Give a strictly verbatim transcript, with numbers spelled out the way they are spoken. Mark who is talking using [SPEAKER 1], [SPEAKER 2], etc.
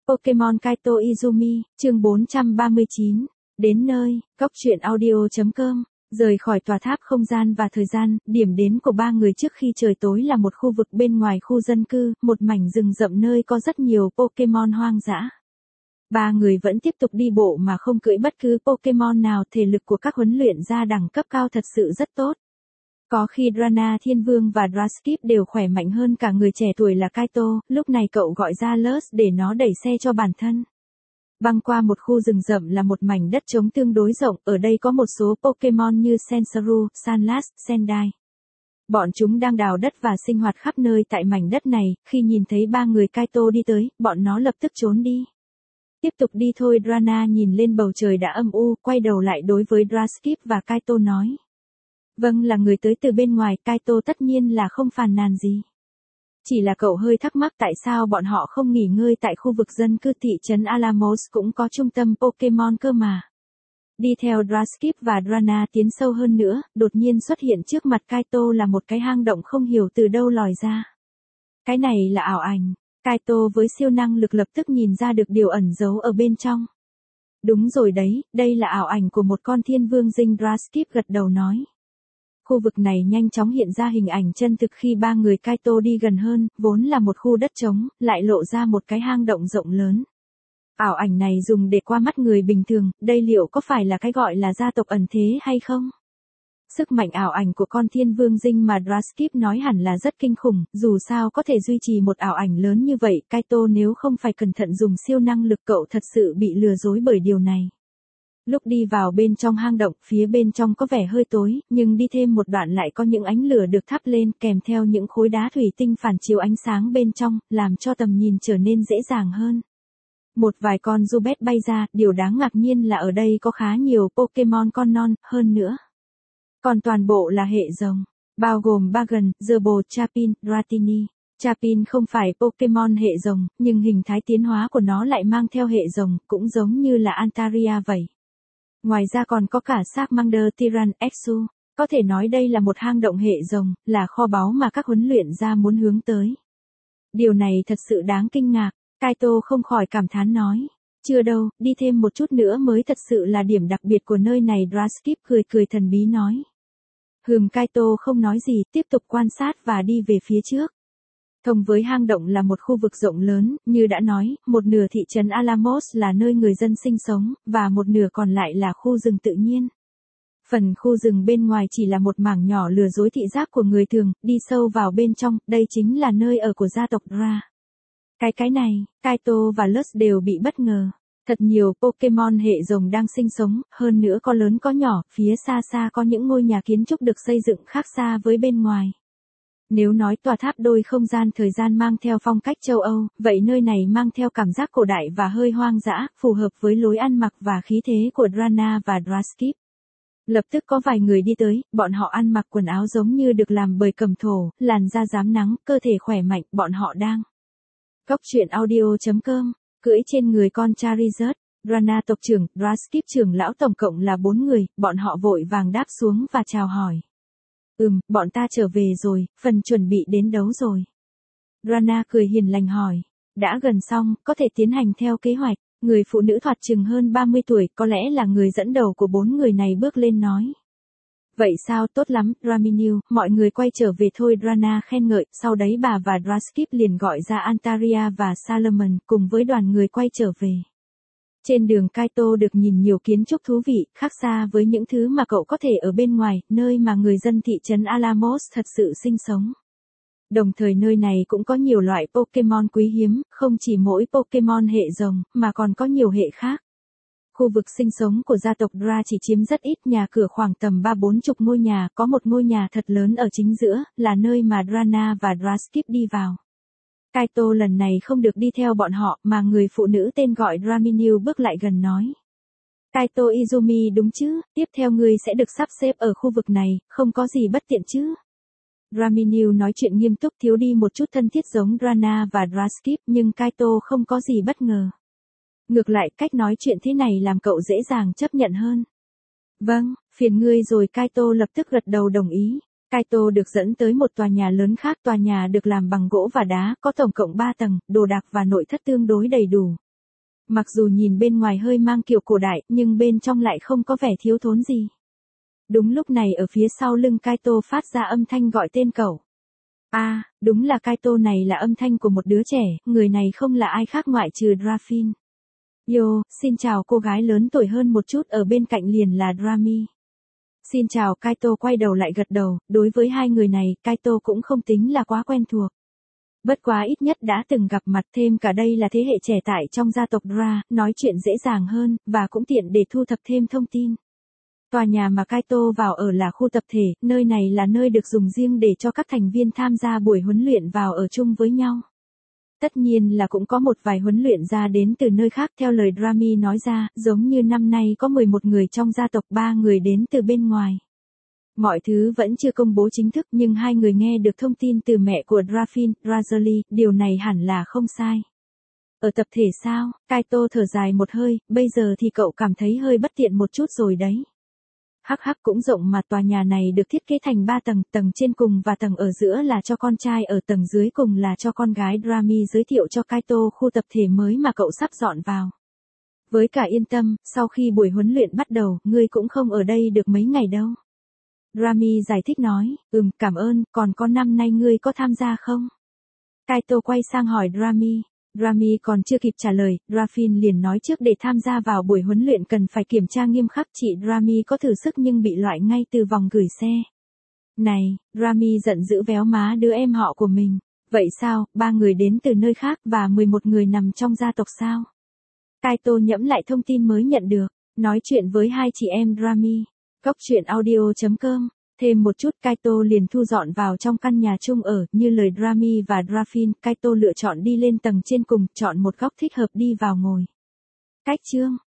[SPEAKER 1] Pokemon Kaito Izumi, chương bốn trăm ba mươi chín. Đến nơi, góc truyện audio.com. Rời khỏi tòa tháp không gian và thời gian, điểm đến của ba người trước khi trời tối là một khu vực bên ngoài khu dân cư, một mảnh rừng rậm nơi có rất nhiều Pokemon hoang dã. Ba người vẫn tiếp tục đi bộ mà không cưỡi bất cứ Pokemon nào, thể lực của các huấn luyện gia đẳng cấp cao thật sự rất tốt. Có khi Drana Thiên Vương và Draskip đều khỏe mạnh hơn cả người trẻ tuổi là Kaito, lúc này cậu gọi ra Lurs để nó đẩy xe cho bản thân. Băng qua một khu rừng rậm là một mảnh đất trống tương đối rộng, ở đây có một số Pokemon như Sensuru, Sandslash, Sendai. Bọn chúng đang đào đất và sinh hoạt khắp nơi tại mảnh đất này, khi nhìn thấy ba người Kaito đi tới, bọn nó lập tức trốn đi. Tiếp tục đi thôi, Drana nhìn lên bầu trời đã âm u, quay đầu lại đối với Draskip và Kaito nói. Vâng, là người tới từ bên ngoài, Kaito tất nhiên là không phàn nàn gì. Chỉ là cậu hơi thắc mắc tại sao bọn họ không nghỉ ngơi tại khu vực dân cư thị trấn Alamos cũng có trung tâm Pokemon cơ mà. Đi theo Draskip và Drana tiến sâu hơn nữa, đột nhiên xuất hiện trước mặt Kaito là một cái hang động không hiểu từ đâu lòi ra. Cái này là ảo ảnh, Kaito với siêu năng lực lập tức nhìn ra được điều ẩn giấu ở bên trong. Đúng rồi đấy, đây là ảo ảnh của một con thiên vương dinh, Draskip gật đầu nói. Khu vực này nhanh chóng hiện ra hình ảnh chân thực khi ba người Kaito đi gần hơn, vốn là một khu đất trống, lại lộ ra một cái hang động rộng lớn. Ảo ảnh này dùng để qua mắt người bình thường, đây liệu có phải là cái gọi là gia tộc ẩn thế hay không? Sức mạnh ảo ảnh của con thiên vương dinh mà Draskip nói hẳn là rất kinh khủng, dù sao có thể duy trì một ảo ảnh lớn như vậy, Kaito nếu không phải cẩn thận dùng siêu năng lực cậu thật sự bị lừa dối bởi điều này. Lúc đi vào bên trong hang động, phía bên trong có vẻ hơi tối, nhưng đi thêm một đoạn lại có những ánh lửa được thắp lên kèm theo những khối đá thủy tinh phản chiếu ánh sáng bên trong, làm cho tầm nhìn trở nên dễ dàng hơn. Một vài con Zubat bay ra, điều đáng ngạc nhiên là ở đây có khá nhiều Pokemon con non, hơn nữa. Còn toàn bộ là hệ rồng, bao gồm Bagon, Zerbo, Chapin, Dratini. Chapin không phải Pokemon hệ rồng, nhưng hình thái tiến hóa của nó lại mang theo hệ rồng, cũng giống như là Antaria vậy. Ngoài ra còn có cả Charmander, Tyran, Exu, có thể nói đây là một hang động hệ rồng, là kho báu mà các huấn luyện gia muốn hướng tới. Điều này thật sự đáng kinh ngạc, Kaito không khỏi cảm thán nói. Chưa đâu, đi thêm một chút nữa mới thật sự là điểm đặc biệt của nơi này, Draskip cười cười thần bí nói. Hừm, Kaito không nói gì, tiếp tục quan sát và đi về phía trước. Thông với hang động là một khu vực rộng lớn, như đã nói, một nửa thị trấn Alamos là nơi người dân sinh sống, và một nửa còn lại là khu rừng tự nhiên. Phần khu rừng bên ngoài chỉ là một mảng nhỏ lừa dối thị giác của người thường, đi sâu vào bên trong, đây chính là nơi ở của gia tộc Dra. Cái cái này, Kaito và Lurs đều bị bất ngờ. Thật nhiều Pokemon hệ rồng đang sinh sống, hơn nữa có lớn có nhỏ, phía xa xa có những ngôi nhà kiến trúc được xây dựng khác xa với bên ngoài. Nếu nói tòa tháp đôi không gian thời gian mang theo phong cách châu Âu, vậy nơi này mang theo cảm giác cổ đại và hơi hoang dã, phù hợp với lối ăn mặc và khí thế của Drana và Draskip. Lập tức có vài người đi tới, bọn họ ăn mặc quần áo giống như được làm bởi cẩm thổ, làn da rám nắng, cơ thể khỏe mạnh, bọn họ đang. Góc truyện audio.com, cưỡi trên người con Charizard, Drana tộc trưởng, Draskip trưởng lão, tổng cộng là bốn người, bọn họ vội vàng đáp xuống và chào hỏi. Ừm, bọn ta trở về rồi, phần chuẩn bị đến đấu rồi. Drana cười hiền lành hỏi. Đã gần xong, có thể tiến hành theo kế hoạch. Người phụ nữ thoạt chừng hơn ba mươi tuổi, có lẽ là người dẫn đầu của bốn người này bước lên nói. Vậy sao, tốt lắm, Draminiu, mọi người quay trở về thôi, Drana khen ngợi, sau đấy bà và Draskip liền gọi ra Antaria và Salomon, cùng với đoàn người quay trở về. Trên đường Kaito được nhìn nhiều kiến trúc thú vị, khác xa với những thứ mà cậu có thể ở bên ngoài, nơi mà người dân thị trấn Alamos thật sự sinh sống. Đồng thời nơi này cũng có nhiều loại Pokemon quý hiếm, không chỉ mỗi Pokemon hệ rồng, mà còn có nhiều hệ khác. Khu vực sinh sống của gia tộc Dra chỉ chiếm rất ít, nhà cửa khoảng tầm ba bốn chục ngôi nhà, có một ngôi nhà thật lớn ở chính giữa, là nơi mà Drana và Draskip đi vào. Kaito lần này không được đi theo bọn họ, mà người phụ nữ tên gọi Draminiu bước lại gần nói. Kaito Izumi đúng chứ, tiếp theo ngươi sẽ được sắp xếp ở khu vực này, không có gì bất tiện chứ. Draminiu nói chuyện nghiêm túc, thiếu đi một chút thân thiết giống Drana và Draskip, nhưng Kaito không có gì bất ngờ. Ngược lại, cách nói chuyện thế này làm cậu dễ dàng chấp nhận hơn. Vâng, phiền ngươi rồi, Kaito lập tức gật đầu đồng ý. Kaito được dẫn tới một tòa nhà lớn khác, tòa nhà được làm bằng gỗ và đá, có tổng cộng ba tầng, đồ đạc và nội thất tương đối đầy đủ. Mặc dù nhìn bên ngoài hơi mang kiểu cổ đại, nhưng bên trong lại không có vẻ thiếu thốn gì. Đúng lúc này ở phía sau lưng Kaito phát ra âm thanh gọi tên cậu. A, à, đúng là Kaito này là âm thanh của một đứa trẻ, người này không là ai khác ngoại trừ Drafin. Yo, xin chào cô gái lớn tuổi hơn một chút ở bên cạnh liền là Drami. Xin chào, Kaito quay đầu lại gật đầu, đối với hai người này, Kaito cũng không tính là quá quen thuộc. Bất quá ít nhất đã từng gặp mặt, thêm cả đây là thế hệ trẻ tại trong gia tộc Dra, nói chuyện dễ dàng hơn, và cũng tiện để thu thập thêm thông tin. Tòa nhà mà Kaito vào ở là khu tập thể, nơi này là nơi được dùng riêng để cho các thành viên tham gia buổi huấn luyện vào ở chung với nhau. Tất nhiên là cũng có một vài huấn luyện ra đến từ nơi khác, theo lời Drami nói ra, giống như năm nay có mười một người trong gia tộc, ba người đến từ bên ngoài. Mọi thứ vẫn chưa công bố chính thức nhưng hai người nghe được thông tin từ mẹ của Drafin, Razali, điều này hẳn là không sai. Ở tập thể sao? Kaito thở dài một hơi, bây giờ thì cậu cảm thấy hơi bất tiện một chút rồi đấy. Hắc hắc, cũng rộng mà, tòa nhà này được thiết kế thành ba tầng, tầng trên cùng và tầng ở giữa là cho con trai, ở tầng dưới cùng là cho con gái. Drami giới thiệu cho Kaito khu tập thể mới mà cậu sắp dọn vào. Với cả yên tâm, sau khi buổi huấn luyện bắt đầu, ngươi cũng không ở đây được mấy ngày đâu. Drami giải thích nói, ừm, cảm ơn, còn có năm nay ngươi có tham gia không? Kaito quay sang hỏi Drami. Drami còn chưa kịp trả lời, Drafin liền nói trước để tham gia vào buổi huấn luyện cần phải kiểm tra nghiêm khắc. Chị Drami có thử sức nhưng bị loại ngay từ vòng gửi xe. Này, Drami giận dữ véo má đứa em họ của mình. Vậy sao, ba người đến từ nơi khác và mười một người nằm trong gia tộc sao? Kaito nhẫm lại thông tin mới nhận được, nói chuyện với hai chị em Drami. Góc truyện audio chấm com. Thêm một chút, Kaito liền thu dọn vào trong căn nhà chung ở, như lời Drami và Drafin, Kaito lựa chọn đi lên tầng trên cùng, chọn một góc thích hợp đi vào ngồi. Cách chương